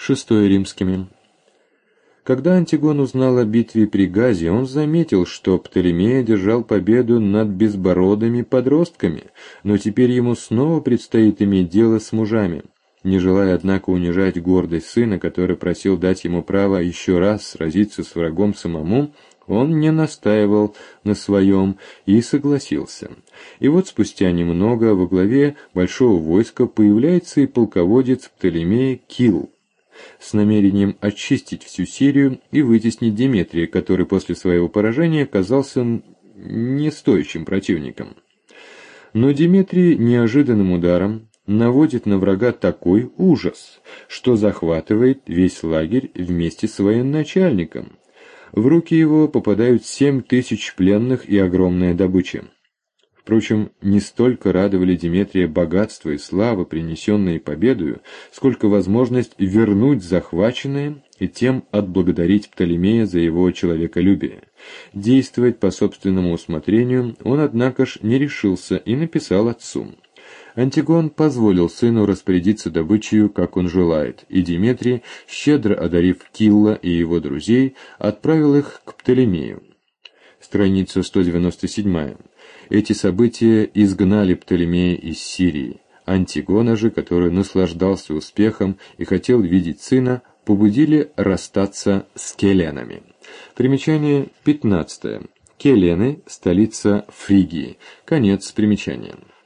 VI римскими. Когда Антигон узнал о битве при Газе, он заметил, что Птолемей одержал победу над безбородыми подростками, но теперь ему снова предстоит иметь дело с мужами. Не желая, однако, унижать гордость сына, который просил дать ему право еще раз сразиться с врагом самому, он не настаивал на своем и согласился. И вот спустя немного во главе большого войска появляется и полководец Птолемея Килл, с намерением очистить всю Сирию и вытеснить Деметрия, который после своего поражения оказался не стоящим противником. Но Деметрий неожиданным ударом наводит на врага такой ужас, что захватывает весь лагерь вместе с военачальником. В руки его попадают 7000 пленных и огромная добыча. Впрочем, не столько радовали Деметрия богатство и слава, принесенные победою, сколько возможность вернуть захваченное и тем отблагодарить Птолемея за его человеколюбие. Действовать по собственному усмотрению он, однако ж, не решился и написал отцу. Антигон позволил сыну распорядиться добычей, как он желает, и Деметрий, щедро одарив Килла и его друзей, отправил их к Птолемею. Страница 197. Эти события изгнали Птолемея из Сирии. Антигона же, который наслаждался успехом и хотел видеть сына, побудили расстаться с келенами. Примечание 15. Келены – столица Фригии. Конец примечания.